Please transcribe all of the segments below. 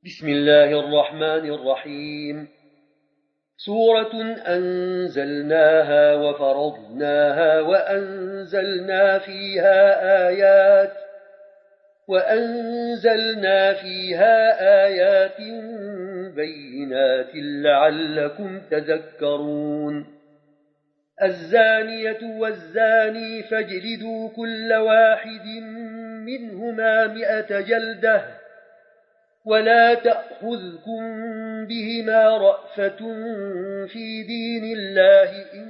بسم الله الرحمن الرحيم. سورة أنزلناها وفرضناها وأنزلنا فيها آيات بينات لعلكم تذكرون. الزانية والزاني فاجلدوا كل واحد منهما 100 جلدة ولا تأخذكم بهما رأفة في دين الله إن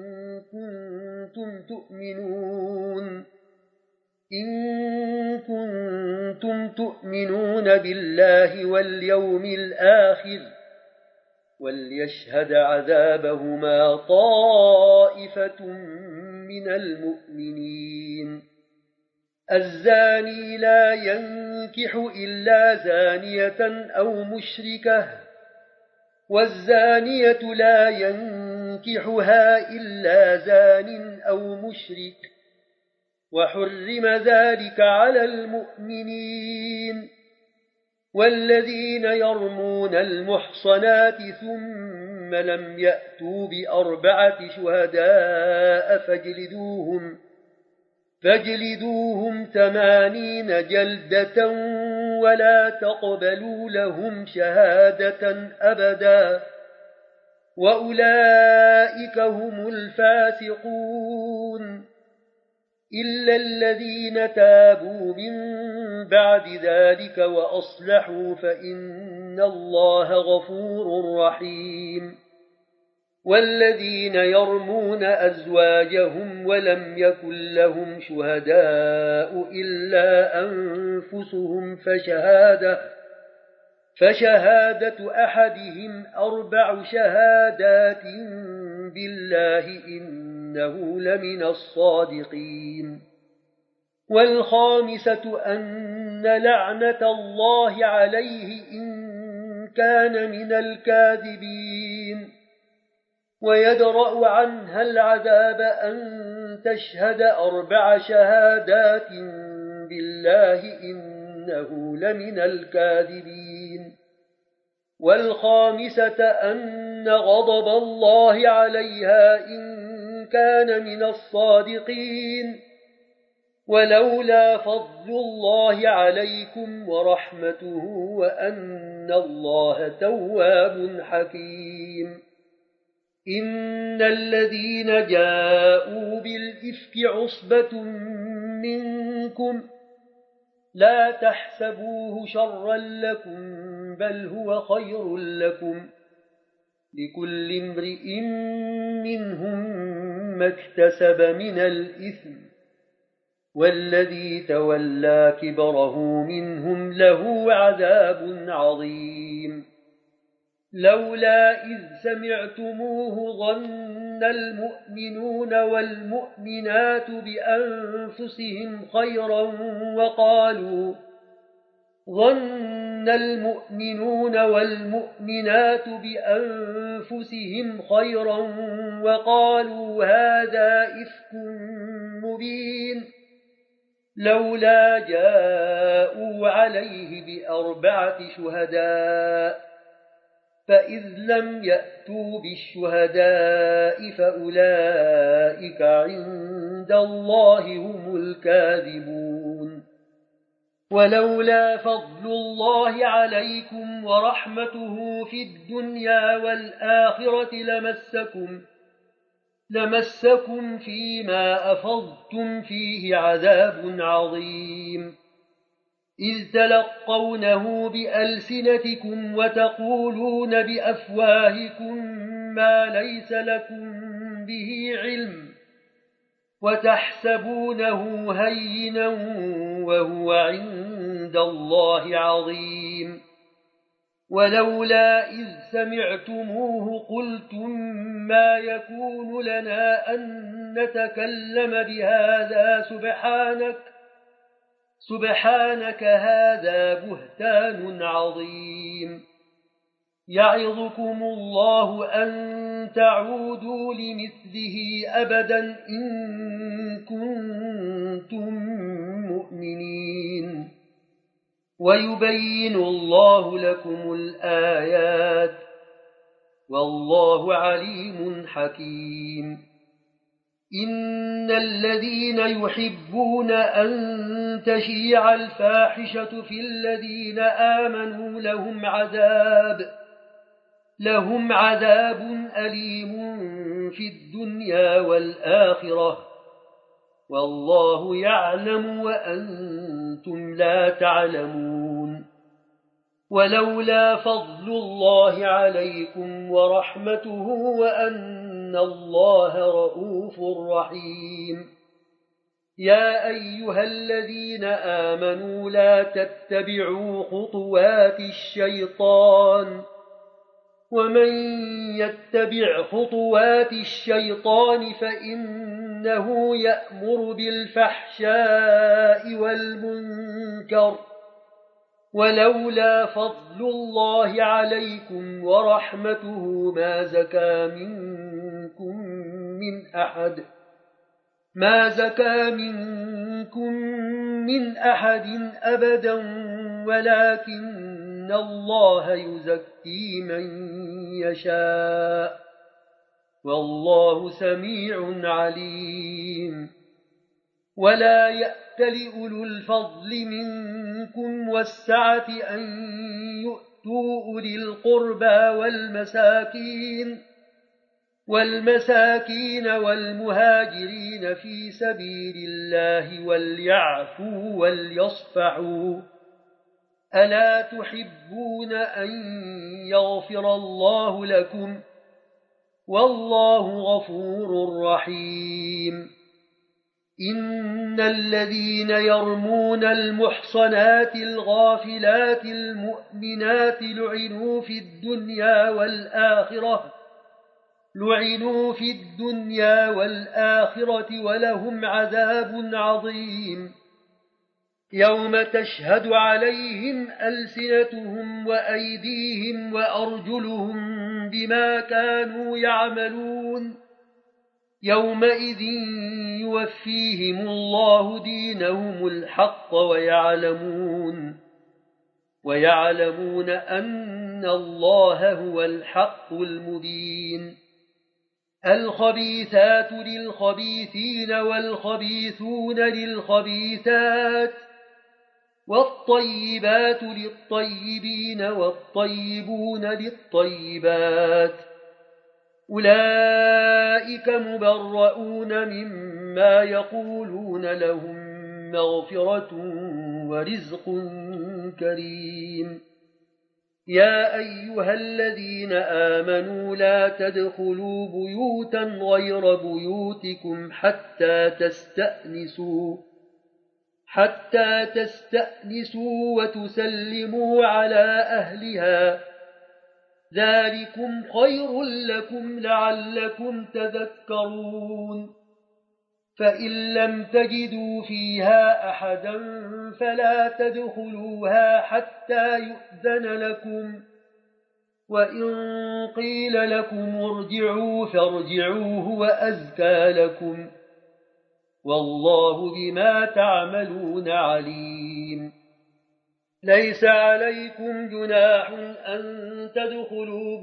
كنتم تؤمنون بالله واليوم الآخر وليشهد عذابهما طائفة من المؤمنين. الزاني لا ينكح إلا زانية أو مشركة والزانية لا ينكحها إلا زان أو مشرك وحرم ذلك على المؤمنين. والذين يرمون المحصنات ثم لم يأتوا ب4 شهداء فاجلدوهم 80 جلدة ولا تقبلوا لهم شهادة أبدا وأولئك هم الفاسقون. إلا الذين تابوا من بعد ذلك وأصلحوا فإن الله غفور رحيم. والذين يرمون أزواجهم ولم يكن لهم شهداء إلا أنفسهم فشهادة أحدهم 4 شهادات بالله إنه لمن الصادقين. والخامسة أن لعنة الله عليه إن كان من الكاذبين. ويدرأ عنها العذاب أن تشهد 4 شهادات بالله إنه لمن الكاذبين. والخامسة أن غضب الله عليها إن كان من الصادقين. ولولا فضل الله عليكم ورحمته وأن الله تواب حكيم. إن الذين جاءوا بالإفك عصبة منكم لا تحسبوه شرا لكم بل هو خير لكم لكل امرئ منهم ما اكتسب من الإثم والذي تولى كبره منهم له عذاب عظيم. لولا إذ سمعتموه ظن المؤمنون والمؤمنات بأنفسهم خيرا وقالوا هذا إفك مبين. لولا جاءوا عليه ب4 شهداء فإذ لم يأتوا بالشهداء فأولئك عند الله هم الكاذبون. ولولا فضل الله عليكم ورحمته في الدنيا والآخرة لمسكم فيما أفضتم فيه عذاب عظيم. إذ تلقونه بألسنتكم وتقولون بأفواهكم ما ليس لكم به علم وتحسبونه هينا وهو عند الله عظيم. ولولا إذ سمعتموه قلتم ما يكون لنا أن نتكلم بهذا سبحانك هذا بهتان عظيم. يعظكم الله أن تعودوا لمثله أبدا إن كنتم مؤمنين. ويبين الله لكم الآيات والله عليم حكيم إن الذين يحبون أن تشيع الفاحشة في الذين آمنوا لهم عذاب أليم في الدنيا والآخرة والله يعلم وأنتم لا تعلمون ولولا فضل الله عليكم ورحمته وأن الله رؤوف رحيم يا أيها الذين آمنوا لا تتبعوا خطوات الشيطان ومن يتبع خطوات الشيطان فإنه يأمر بالفحشاء والمنكر ولولا فضل الله عليكم ورحمته ما زكى منكم من أحد أبدا ولكن الله يزكي من يشاء والله سميع عليم ولا يأتل أولو الفضل منكم والسعة أن يؤتوا أولي القربى والمساكين والمهاجرين في سبيل الله وليعفوا وليصفحوا ألا تحبون أن يغفر الله لكم والله غفور رحيم إن الذين يرمون المحصنات الغافلات المؤمنات لعنوا في الدنيا والآخرة ولهم عذاب عظيم يوم تشهد عليهم ألسنتهم وأيديهم وأرجلهم بما كانوا يعملون يومئذ يوفيهم الله دينهم الحق ويعلمون أن الله هو الحق المبين الخبيثات للخبيثين والخبيثون للخبيثات والطيبات للطيبين والطيبون للطيبات أولئك مبرؤون مما يقولون لهم مغفرة ورزق كريم يا أيها الذين آمنوا لا تدخلوا بيوتا غير بيوتكم حتى تستأنسوا وتسلموا على أهلها ذلكم خير لكم لعلكم تذكرون فإن لم تجدوا فيها أحدا فلا تدخلوها حتى يؤذن لكم وإن قيل لكم ارجعوا فارجعوا هو أزكى لكم والله بما تعملون عليم ليس عليكم جناح أن تدخلوا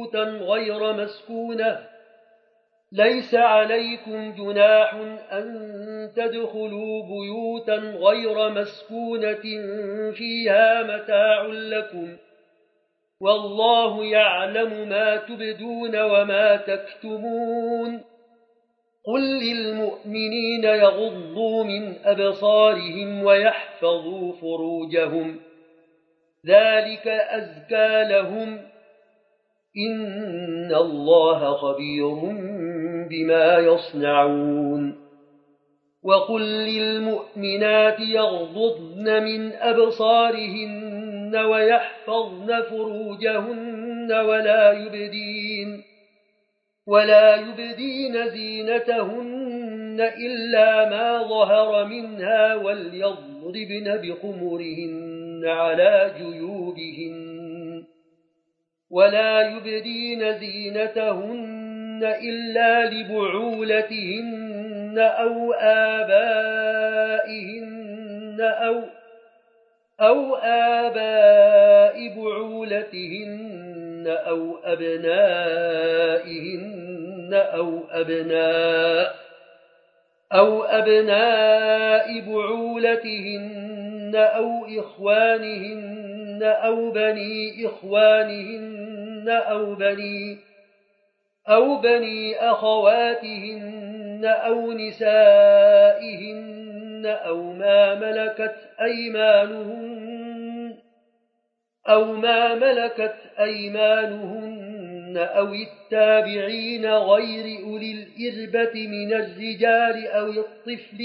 بيوتا غير مسكونة فيها متاع لكم والله يعلم ما تبدون وما تكتمون قل للمؤمنين يغضوا من أبصارهم ويحفظوا فروجهم ذلك أزكى لهم إن الله خبير بما يصنعون وقل للمؤمنات يغضضن من أبصارهن ويحفظن فروجهن ولا يبدين زينتهن إلا ما ظهر منها وليضربن بخمرهن على جيوبهن ولا يبدين زينتهن إلا لبعولتهن أو آبائهن أو آباء بعولتهن أو أبنائهن أو أبناء بعولتهن أو إخوانهن أو بني إخوانهن أو بني أخواتهن أو نسائهن أو ما ملكت أيمانهن أو التابعين غير أولي الإربة من الرجال أو الطفل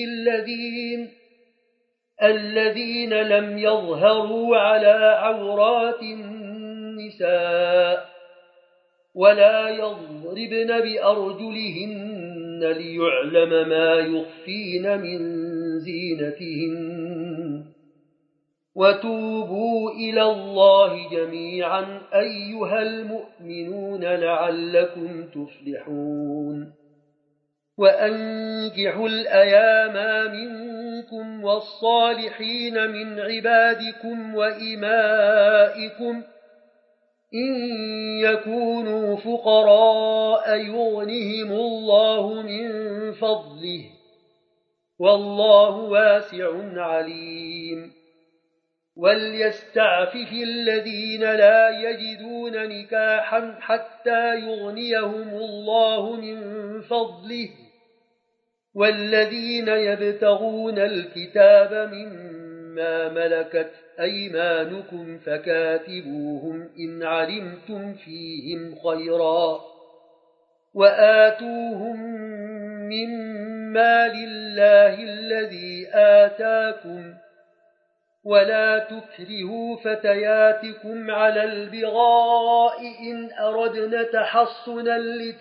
الذين لم يظهروا على عورات النساء ولا يضربن بأرجلهن ليعلم ما يخفين من زينتهن وتوبوا إلى الله جميعا أيها المؤمنون لعلكم تفلحون وأنكحوا الأيام منكم والصالحين من عبادكم وإمائكم إن يكونوا فقراء يغنهم الله من فضله والله واسع عليم وليستعفف الذين لا يجدون نكاحا حتى يغنيهم الله من فضله والذين يبتغون الكتاب مما ملكت أيمانكم فكاتبوهم إن علمتم فيهم خيرا وآتوهم مما لله الذي آتاكم ولا تكرهوا فتياتكم على البغاء إن أردنا تحصنا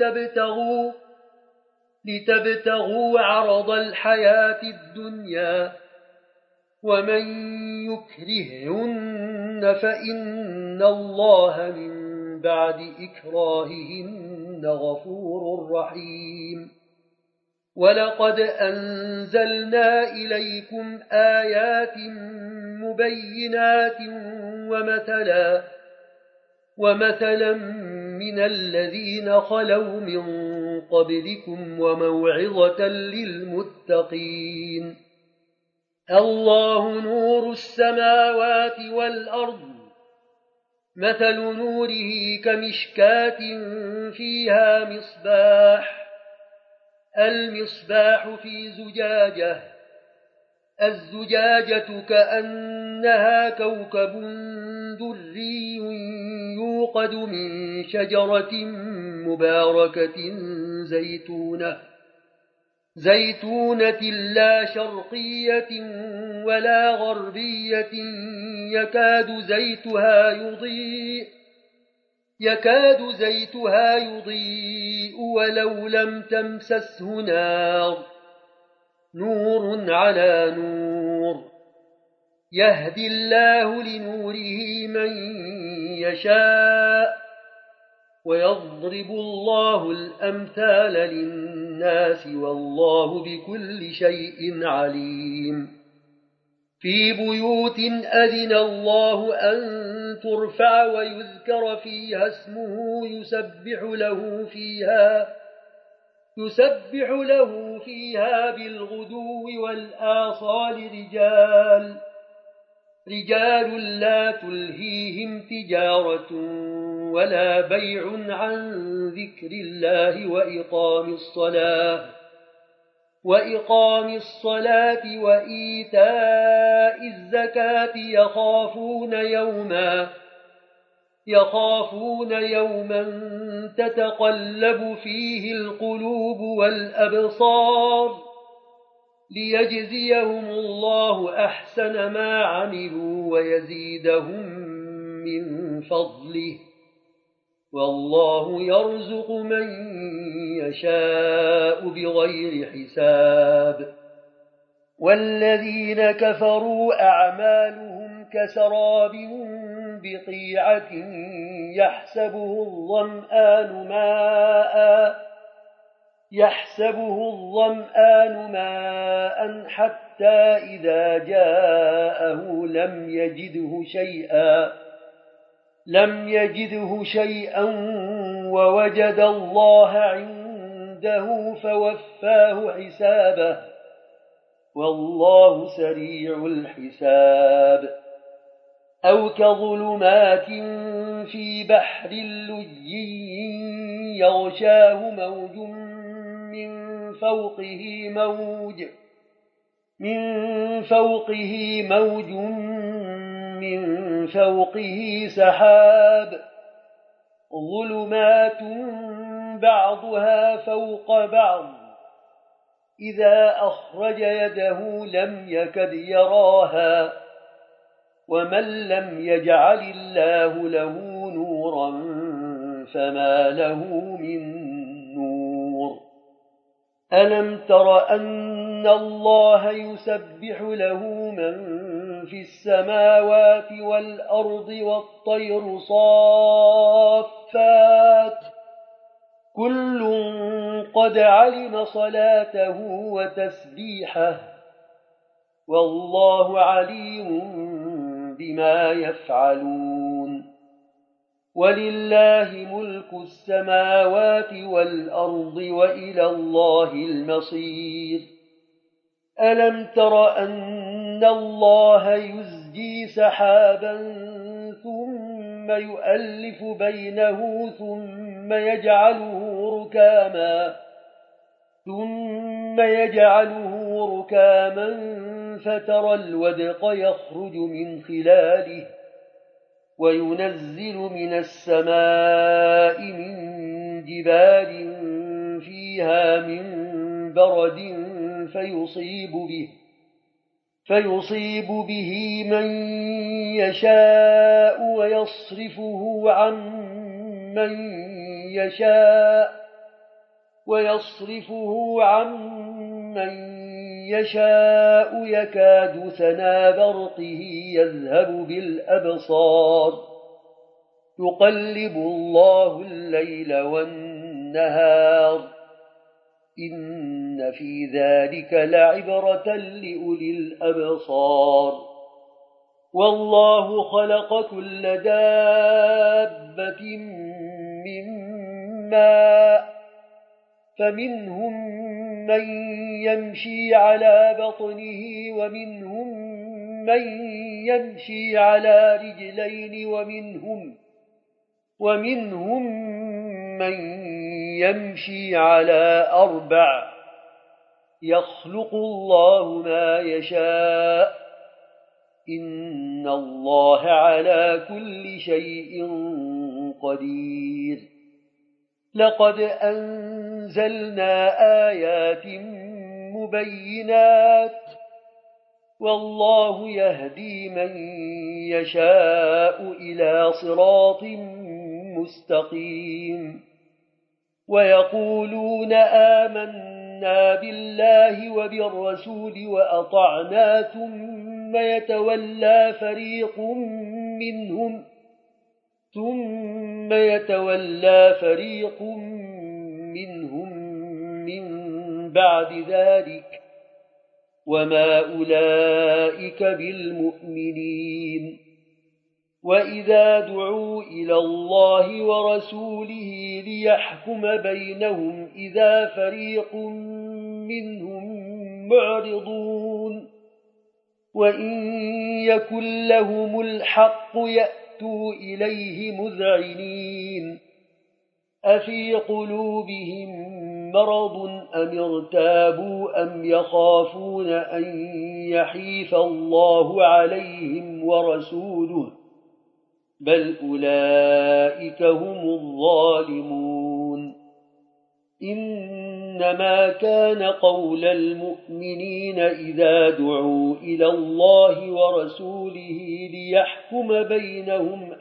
لتبتغوا عرض الحياة الدنيا ومن يكرههن فإن الله من بعد إكراههن غفور رحيم ولقد أنزلنا إليكم آيات مبينات ومثلا من الذين خلوا من قبلكم وموعظة للمتقين الله نور السماوات والأرض مثل نوره كمشكاة فيها المصباح في زجاجة الزجاجة كأنها كوكب دري يوقد من شجرة مباركة زيتونة لا شرقية ولا غربية يكاد زيتها يضيء ولو لم تمسسه نور على نور يهدي الله لنوره من يشاء ويضرب الله الأمثال للناس والله بكل شيء عليم في بيوت أذن الله أن ترفع ويذكر فيها اسمه يسبح له فيها بالغدو والآصال رجال لا تلهيهم تجارة ولا بيع عن ذكر الله وإقام الصلاة وإيتاء الزكاة يخافون يوما تتقلب فيه القلوب والأبصار ليجزيهم الله أحسن ما عملوا ويزيدهم من فضله والله يرزق من يشاء بغير حساب والذين كفروا أعمالهم كسراب بقيعة يحسبه الظمآن ماء حتى حتى إذا جاءه لم يجده شيئا ووجد الله عنده فوفاه حسابه والله سريع الحساب أو كظلمات في بحر لجي يغشاه موج من فوقه سحاب ظلمات بعضها فوق بعض إذا أخرج يده لم يكد يراها ومن لم يجعل الله له نورا فما له من نور ألم تر أن الله يسبح له من في السماوات والأرض والطير صافات كل قد علم صلاته وتسبيحه والله عليم بما يفعلون ولله ملك السماوات والأرض وإلى الله المصير ألم تر أن الله يزجي سحابا ثم يؤلف بينه ثم يجعله ركاما فترى الودق يخرج من خلاله وينزل من السماء من جبال فيها من برد فيصيب به من يشاء ويصرفه عن من يشاء يكاد سنا برقه يذهب بالأبصار يقلب الله الليل والنهار إن في ذلك لعبرة لأولي الأبصار والله خلق كل دابة من ماء فمنهم من يمشي على بطنه ومنهم من يمشي على رجلين ومنهم من يمشي على أربع يخلق الله ما يشاء إن الله على كل شيء قدير لقد أنزلنا آيات مبينات والله يهدي من يشاء إلى صراط مستقيم ويقولون آمنا بالله وبالرسول وأطعنا ثم يتولى فريق منهم من بعد ذلك وما أولئك بالمؤمنين وإذا دعوا إلى الله ورسوله ليحكم بينهم إذا فريق منهم معرضون وإن يكن لهم الحق يأتوا إليه مذعنين أفي قلوبهم مرض أم ارتابوا أم يخافون أن يحيف الله عليهم ورسوله بل أولئك هم الظالمون إنما كان قول المؤمنين إذا دعوا إلى الله ورسوله ليحكم بينهم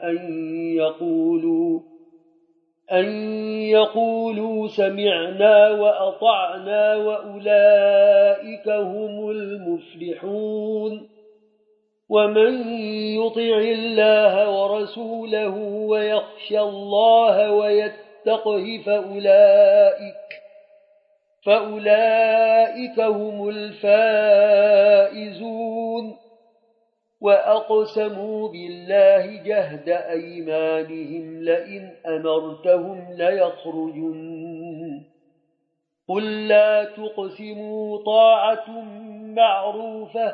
أن يقولوا سمعنا وأطعنا وأولئك هم المفلحون ومن يطع الله ورسوله ويخشى الله ويتقه فأولئك هم الفائزون. وأقسموا بالله جهد أيمانهم لئن أمرتهم ليخرجن. قل لا تقسموا طاعة معروفة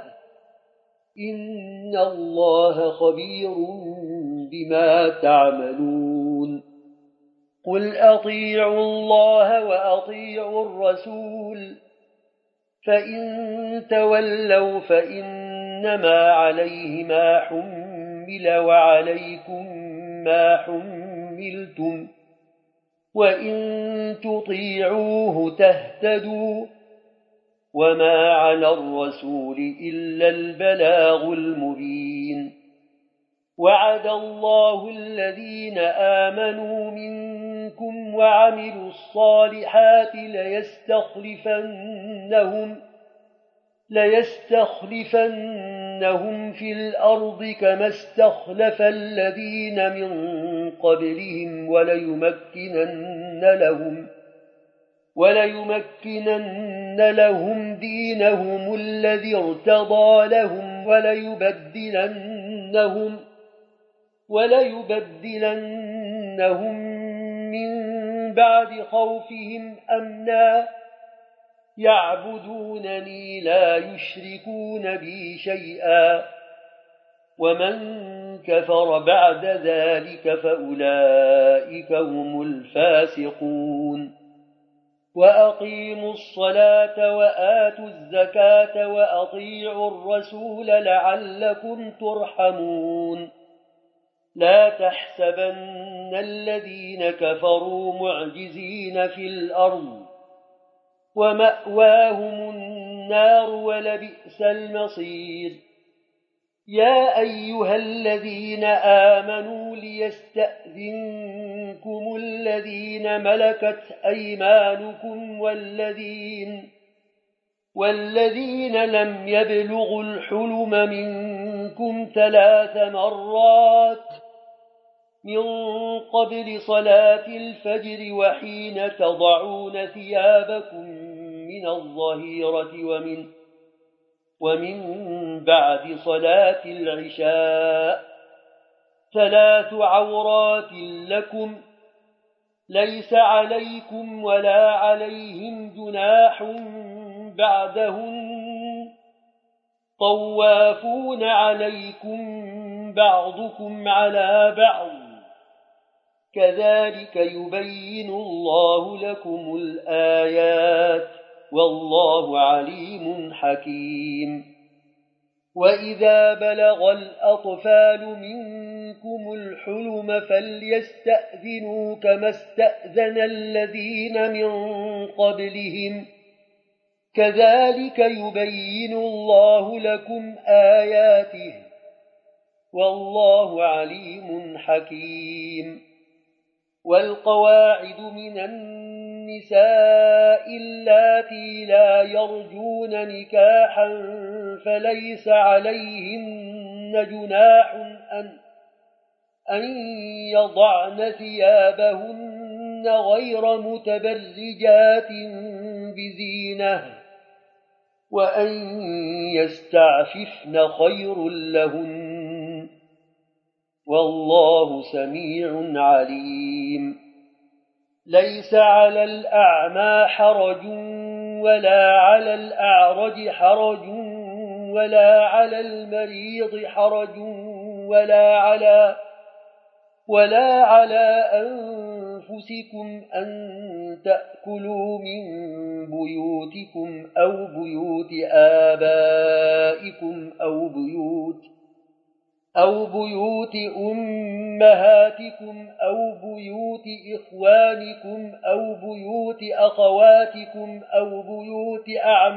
إن الله خبير بما تعملون. قل أطيعوا الله وأطيعوا الرسول فإن تولوا فإنما عليه ما حمل وعليكم ما حملتم وإن تطيعوه تهتدوا وما على الرسول إلا البلاغ المبين. وعد الله الذين آمنوا منكم وعملوا الصالحات ليستخلفنهم في الأرض كما استخلف الذين من قبلهم وليمكنن لهم دينهم الذي ارتضى لهم وليبدلنهم من بعد خوفهم أمنا يعبدونني لا يشركون بي شيئا ومن كفر بعد ذلك فأولئك هم الفاسقون. وأقيموا الصلاة وآتوا الزكاة وأطيعوا الرسول لعلكم ترحمون. لا تحسبن الذين كفروا معجزين في الأرض ومأواهم النار ولبئس المصير. يا أيها الذين آمنوا ليستأذنكم الذين ملكت أيمانكم والذين لم يبلغوا الحلم منكم 3 مرات من قبل صلاة الفجر وحين تضعون ثيابكم من الظهيرة ومن بعد صلاة العشاء 3 عورات لكم ليس عليكم ولا عليهم جناح بعدهن طوافون عليكم بعضكم على بعض كذلك يبين الله لكم الآيات والله عليم حكيم. وإذا بلغ الأطفال منكم الحلم فليستأذنوا كما استأذن الذين من قبلهم كذلك يبين الله لكم آياته والله عليم حكيم. والقواعد من النساء اللاتي لا يرجون نكاحا فليس عليهن جناح أن يضعن ثيابهن غير متبرجات بزينة وأن يستعففن خير لهن والله سميع عليم. ليس على الأعمى حرج ولا على الأعرج حرج ولا على المريض حرج ولا على أنفسكم أن تأكلوا من بيوتكم أو بيوت آبائكم أو بيوت أمهاتكم أو بيوت إخوانكم أو بيوت أخواتكم أو بيوت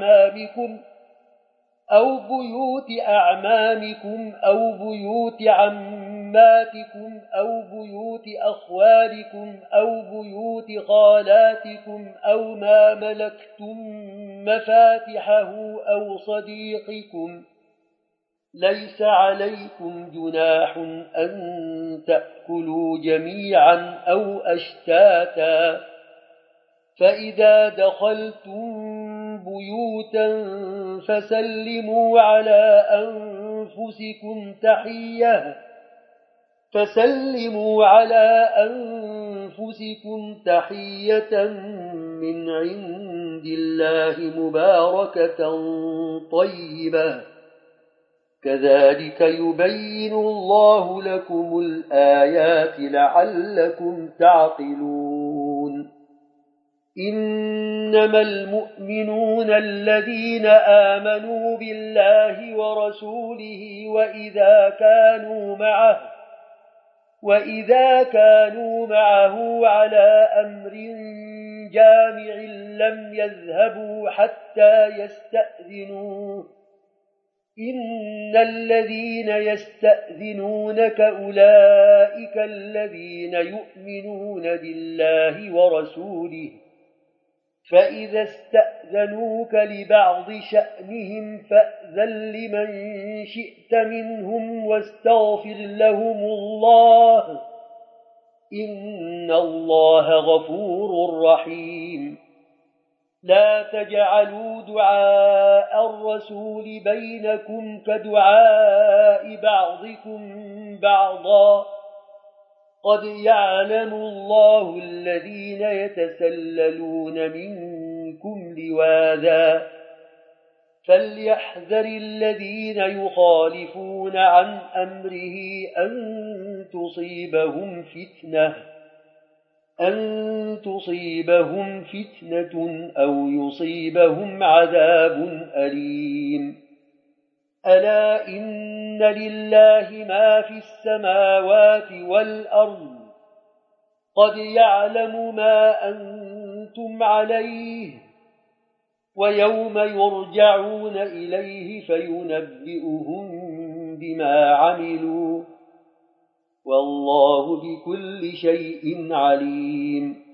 أعمامكم أو بيوت عماتكم أو بيوت أخوالكم أو بيوت خالاتكم أو ما ملكتم مفاتحه أو صديقكم ليس عليكم جناح أن تأكلوا جميعا أو أشتاتا فإذا دخلتم بيوتا فسلموا على أنفسكم تحية من عند الله مباركة طيبة كذلك يبين الله لكم الآيات لعلكم تعقلون إنما المؤمنون الذين آمنوا بالله ورسوله وإذا كانوا معه على أمر جامع لم يذهبوا حتى يستأذنوه إن الذين يستأذنونك أولئك الذين يؤمنون بالله ورسوله فإذا استأذنوك لبعض شأنهم فأذن لمن شئت منهم واستغفر لهم الله إن الله غفور رحيم لا تجعلوا دعاء الرسول بينكم كدعاء بعضكم بعضا قد يعلم الله الذين يتسللون منكم لواذا فليحذر الذين يخالفون عن أمره أن تصيبهم فتنة أو يصيبهم عذاب أليم ألا إن لله ما في السماوات والأرض قد يعلم ما أنتم عليه ويوم يرجعون إليه فينبئهم بما عملوا والله بكل شيء عليم